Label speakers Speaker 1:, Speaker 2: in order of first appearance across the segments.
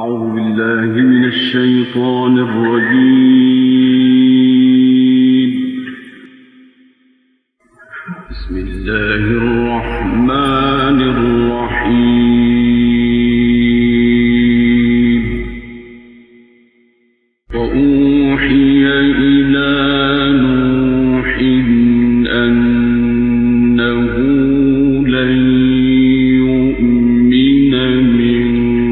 Speaker 1: أعوذ بالله من الشيطان الرجيم. بسم الله الرحمن الرحيم. وأوحي إلى نوح أنه لن يؤمن من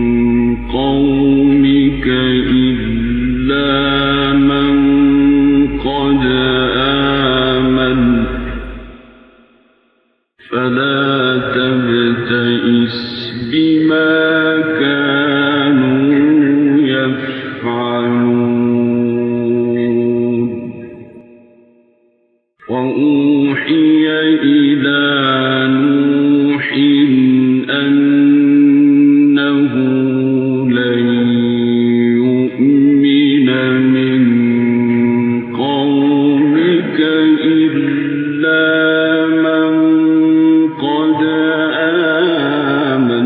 Speaker 1: قومك إلا من قد آمن فلا تبتئس بما كانوا يفعلون. وأوحي إلى نوح أنه لن يؤمن من قومك إلا من قد آمن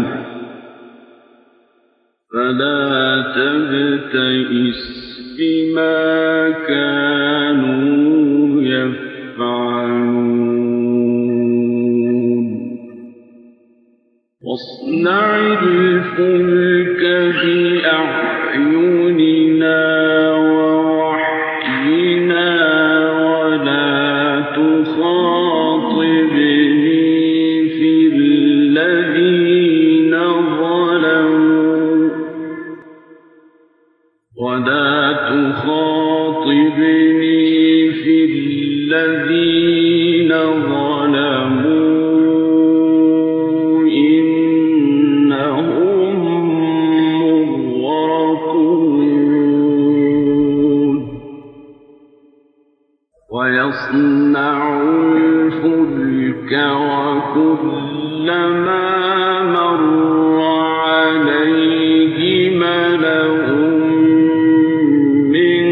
Speaker 1: فلا تبتئس بما كانوا يفعلون. واصنع الفلك بأعيننا ووحينا ولا تخاطبني في الذين ظلموا إنهم مغرقون. ويصنع الفلك وكلما مر عليه ملأ من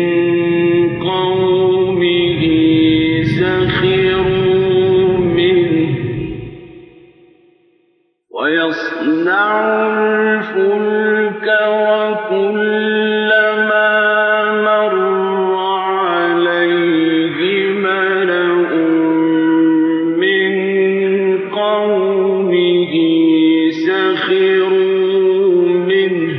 Speaker 1: قومه سخروا منه. ويصنع الفلك وكلما مر عليه ملأ من قومه سخروا منه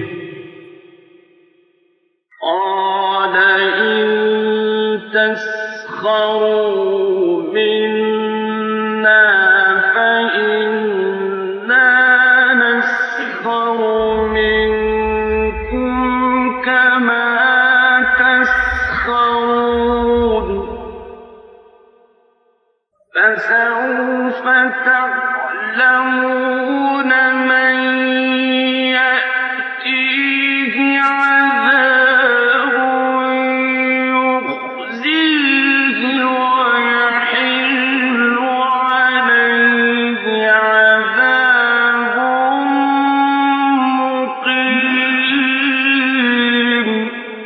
Speaker 1: قال إن تسخروا منا فإنا نسخر منكم كما تسخرون. فسوف تعلمون من يأتيه عذاب يخزيه ويحل عليه عذاب مقيم.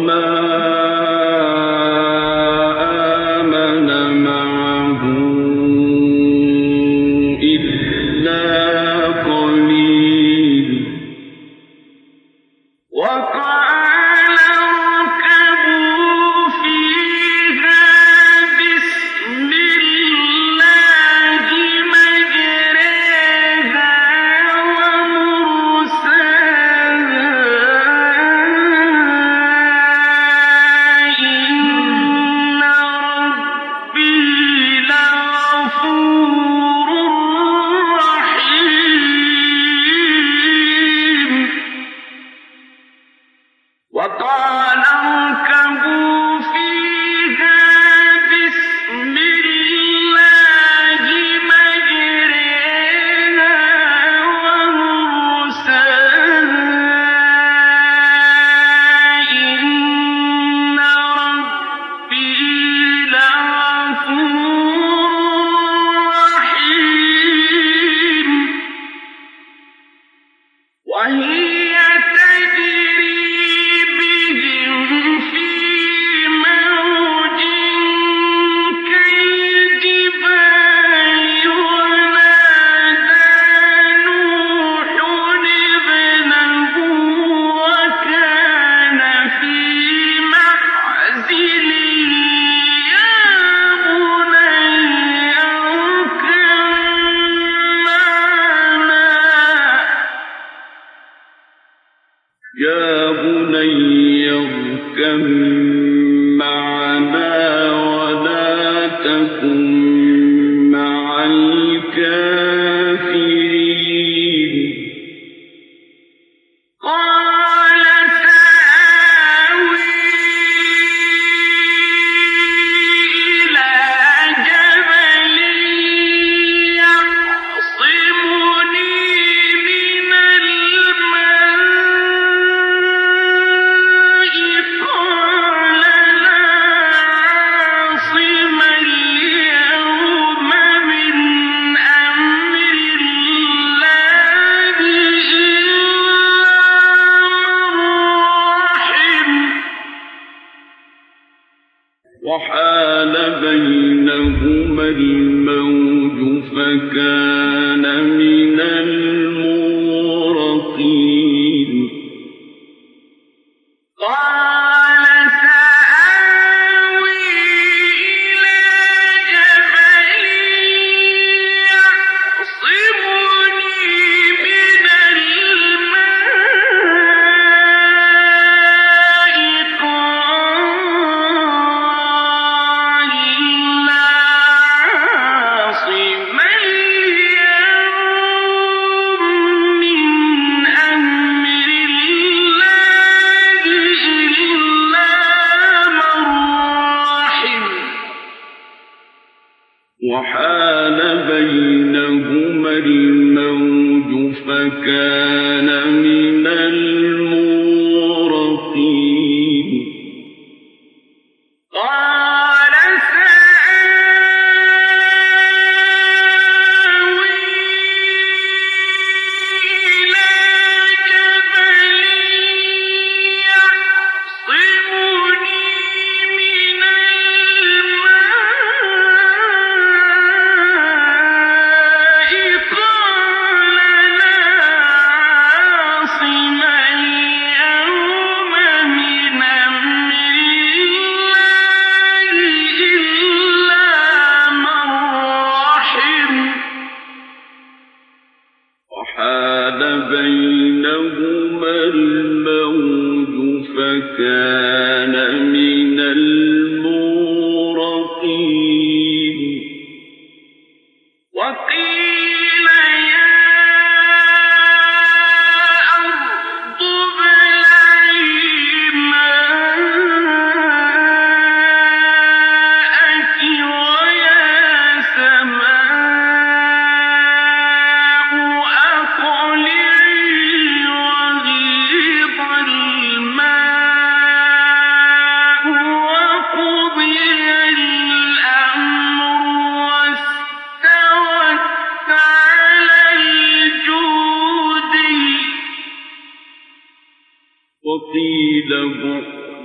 Speaker 2: وقيل بعدا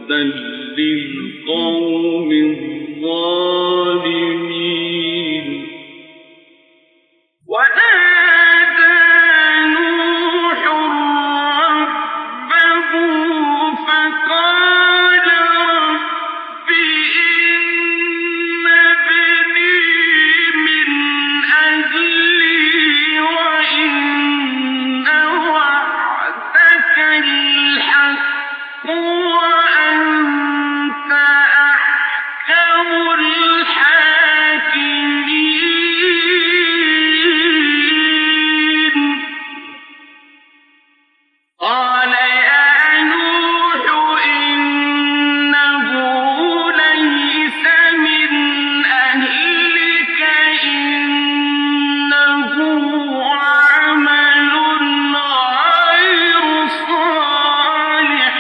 Speaker 1: للقوم الظالمين ونادى نوح ربه فقال رب إن ابني من أهلي وإن وعدك الحق وأنت أحكم الحاكمين قال يا نوح إنه ليس من أهلك إنه عمل غير صالح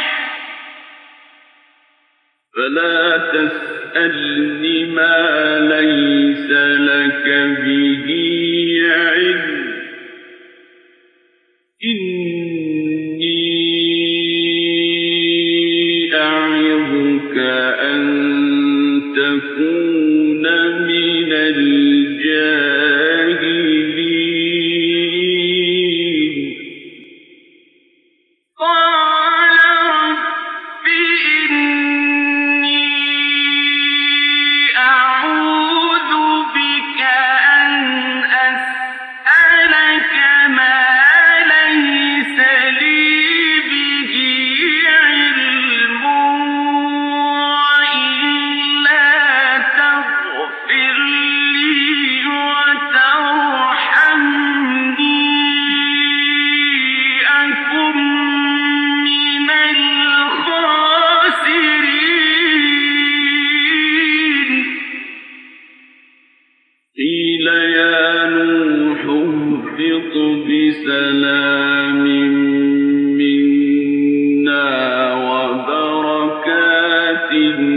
Speaker 1: فلا تسألني ما ليس لك به علم إني أعظك أن تكون من الجاهلين قال رب إني أعوذ بك أن أسألك ما ليس لي به علم وإلا تغفر لي وترحمني أكن من الخاسرين قيل يا نوح اهبط بسلام منا وبركات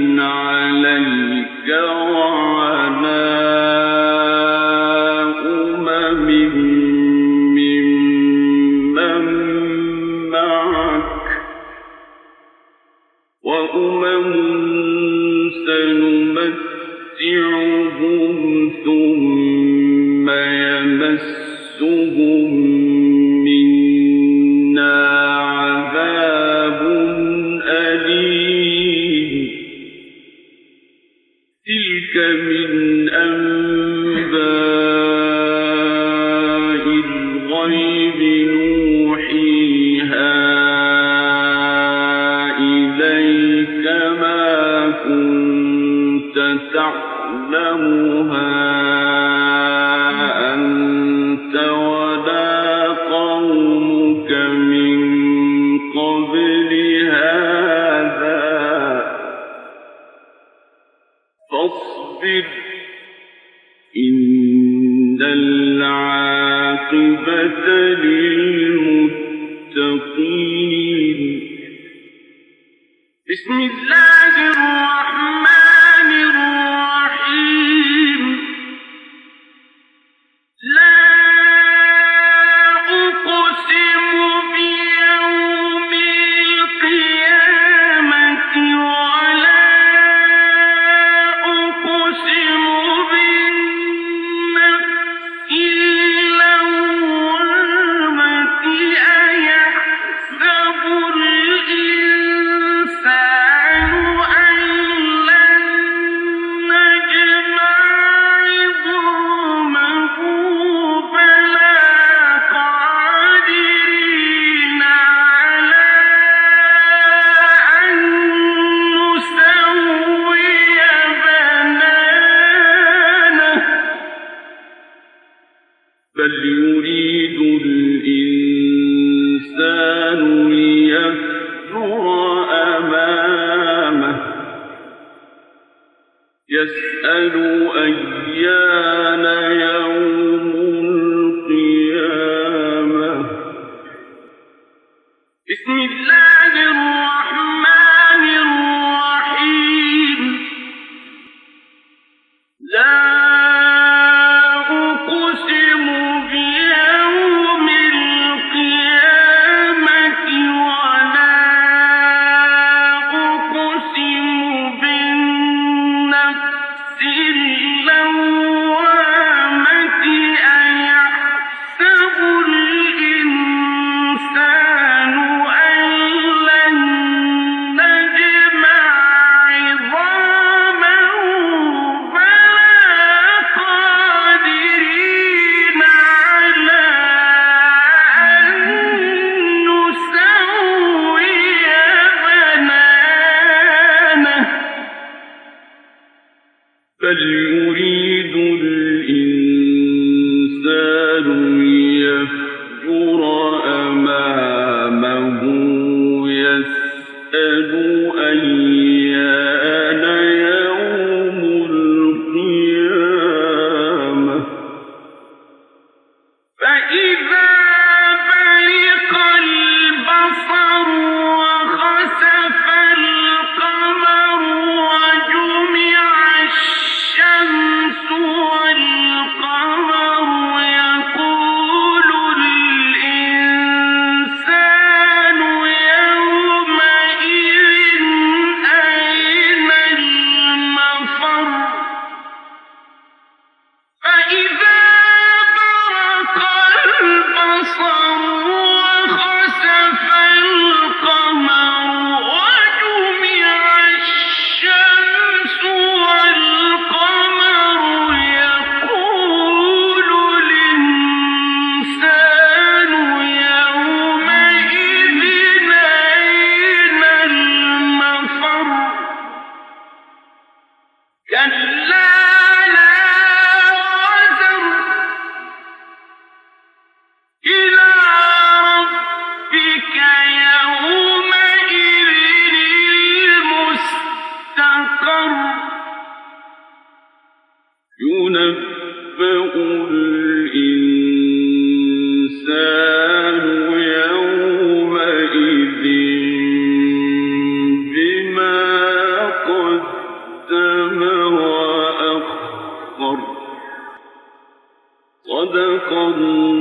Speaker 1: عليك وعلى أمم ممن معك وأمم سنمتعهم ثم يمسهم منا عذاب أليم تلك من أنباء الغيب نوحيها إليك ما كنت تعلمها أنت ولا قومك من قبل هذا فاصبر إن العاقبة للمتقين بسم الله الرحمن الرحيم لا أقسم بيوم القيامة ولا أقسم بالنفس اللوامة أيحسب الإنسان أن لن نجمع عظامه بلى قادرين على أن نسوي بنانه بل يريد الإنسان ليفجر أمامه يسأل أيان يوم القيامة بسم الله الرحمن الرحيم لا أقسم بيوم القيامة ولا ربك يومئذ المستقر ينبأ الإنسان يومئذ بما قدم وأخر صدق الله